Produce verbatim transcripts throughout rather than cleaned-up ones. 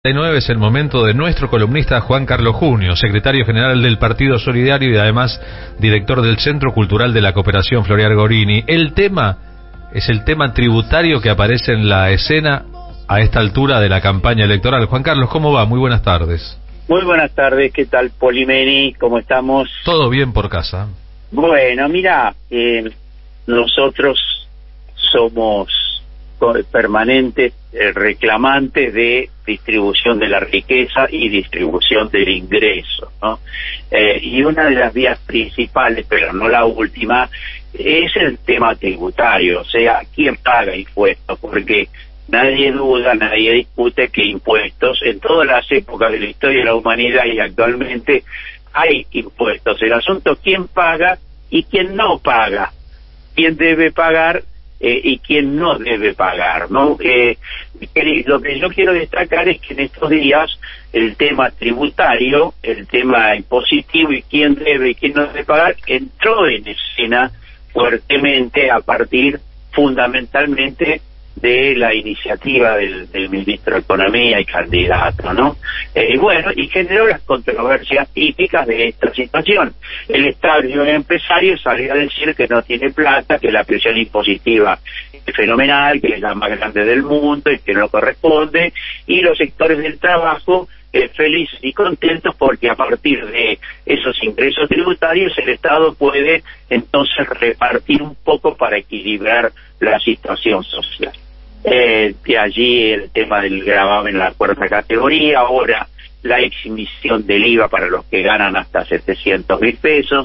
nueve es el momento de nuestro columnista Juan Carlos Junio, secretario general del Partido Solidario y además director del Centro Cultural de la Cooperación Floreal Gorini. El tema es el tema tributario que aparece en la escena a esta altura de la campaña electoral. Juan Carlos, ¿cómo va? Muy buenas tardes. Muy buenas tardes, ¿qué tal, Polimeni? ¿Cómo estamos? Todo bien por casa. Bueno, mira, eh, nosotros somos permanentes eh, reclamantes de distribución de la riqueza y distribución del ingreso, ¿no? Eh, y una de las vías principales, pero no la última, es el tema tributario, o sea, ¿quién paga impuestos? Porque nadie duda, nadie discute que impuestos, en todas las épocas de la historia de la humanidad y actualmente hay impuestos. El asunto es quién paga y quién no paga, quién debe pagar Eh, y quién no debe pagar, ¿no? Eh, lo que yo quiero destacar es que en estos días el tema tributario, el tema impositivo y quién debe y quién no debe pagar entró en escena fuertemente a partir fundamentalmente de la iniciativa del, del ministro de Economía y candidato, ¿no? Eh, bueno, y generó las controversias típicas de esta situación. El Estado empresario salió a decir que no tiene plata, que la presión impositiva es fenomenal, que es la más grande del mundo y que no corresponde, y los sectores del trabajo eh, felices y contentos porque a partir de esos ingresos tributarios el Estado puede entonces repartir un poco para equilibrar la situación social. Eh, de allí el tema del gravamen en la cuarta categoría, ahora la exhibición del I V A para los que ganan hasta setecientos mil pesos,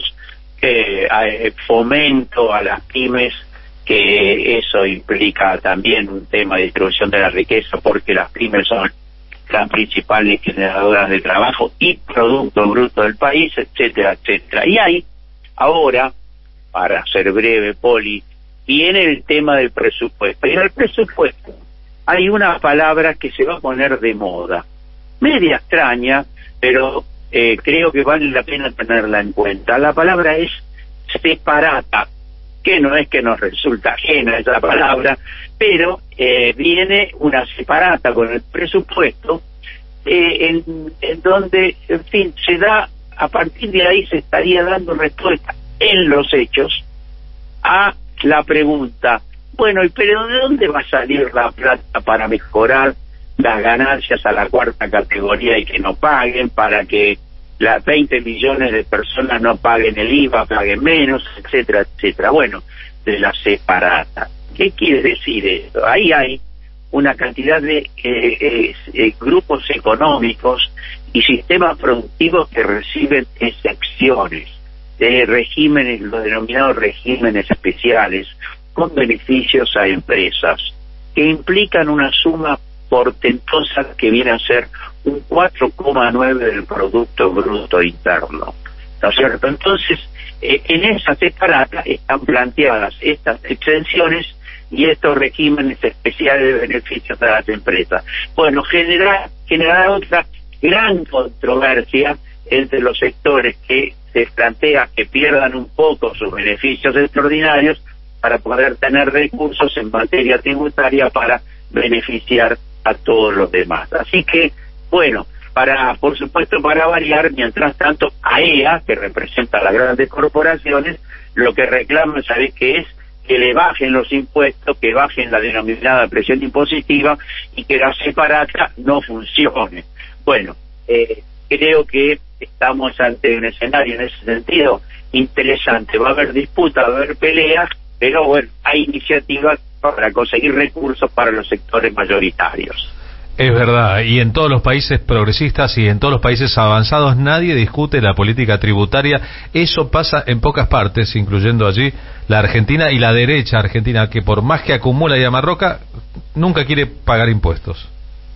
eh, fomento a las pymes, que eso implica también un tema de distribución de la riqueza porque las pymes son las principales generadoras de trabajo y producto bruto del país, etcétera, etcétera. Y hay ahora, para ser breve, Poli, viene el tema del presupuesto. Y en el presupuesto hay una palabra que se va a poner de moda, media extraña, pero eh, creo que vale la pena tenerla en cuenta. La palabra es separata, que no es que nos resulta ajena esa palabra, pero eh, viene una separata con el presupuesto, eh, en, en donde, en fin, se da, a partir de ahí se estaría dando respuesta en los hechos a la pregunta, bueno, pero ¿de dónde va a salir la plata para mejorar las ganancias a la cuarta categoría y que no paguen, para que las veinte millones de personas no paguen el I V A, paguen menos, etcétera, etcétera? Bueno, de la separata. ¿Qué quiere decir esto? Ahí hay una cantidad de eh, eh, eh, grupos económicos y sistemas productivos que reciben excepciones de regímenes, los denominados regímenes especiales, con beneficios a empresas, que implican una suma portentosa que viene a ser un cuatro coma nueve del Producto Bruto Interno, ¿no es cierto? Entonces, eh, en esa separata están planteadas estas exenciones y estos regímenes especiales de beneficios a las empresas. Bueno, genera, genera otra gran controversia entre los sectores que se plantea que pierdan un poco sus beneficios extraordinarios para poder tener recursos en materia tributaria para beneficiar a todos los demás. Así que, bueno, para, por supuesto, para variar, mientras tanto, A E A, que representa a las grandes corporaciones, lo que reclaman, ¿sabes qué es? Que le bajen los impuestos, que bajen la denominada presión impositiva y que la separata no funcione. Bueno, eh, creo que estamos ante un escenario en ese sentido interesante. Va a haber disputa, va a haber peleas, pero bueno, hay iniciativas para conseguir recursos para los sectores mayoritarios. Es verdad, y en todos los países progresistas y en todos los países avanzados nadie discute la política tributaria. Eso pasa en pocas partes, incluyendo allí la Argentina y la derecha argentina, que por más que acumula y amarroca, nunca quiere pagar impuestos.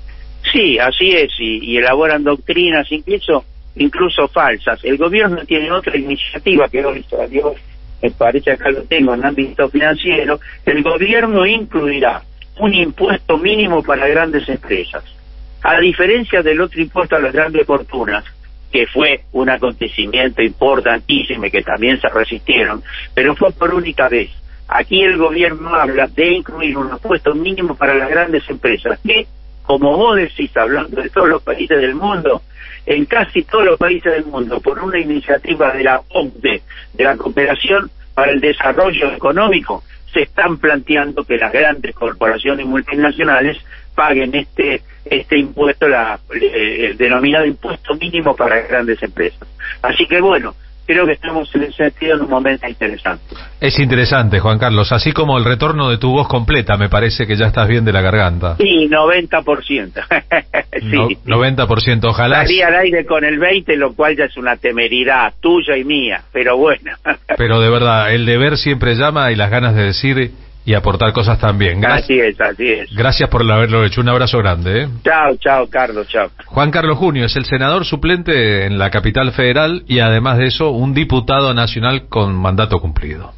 Sí, así es, y, y elaboran doctrinas incluso incluso falsas. El gobierno tiene otra iniciativa que hoy salió, me parece que acá lo tengo en ámbito financiero. El gobierno incluirá un impuesto mínimo para grandes empresas, a diferencia del otro impuesto a las grandes fortunas, que fue un acontecimiento importantísimo y que también se resistieron, pero fue por única vez. Aquí el gobierno habla de incluir un impuesto mínimo para las grandes empresas, que como vos decís, hablando de todos los países del mundo, en casi todos los países del mundo, por una iniciativa de la O C D E, de la Cooperación para el Desarrollo Económico, se están planteando que las grandes corporaciones multinacionales paguen este este impuesto, la, eh, el denominado impuesto mínimo para grandes empresas. Así que bueno, creo que estamos en ese sentido en un momento interesante. Es interesante, Juan Carlos, así como el retorno de tu voz completa, me parece que ya estás bien de la garganta. Sí, noventa por ciento. Sí, no, sí. noventa por ciento, ojalá. Salí al aire con el veinte, lo cual ya es una temeridad tuya y mía, pero bueno. Pero de verdad, el deber siempre llama y las ganas de decir y aportar cosas también. Gracias. Así es, así es. Gracias por haberlo hecho. Un abrazo grande. ¿eh? Chao, chao, Carlos, chao. Juan Carlos Junio es el senador suplente en la capital federal y además de eso, un diputado nacional con mandato cumplido.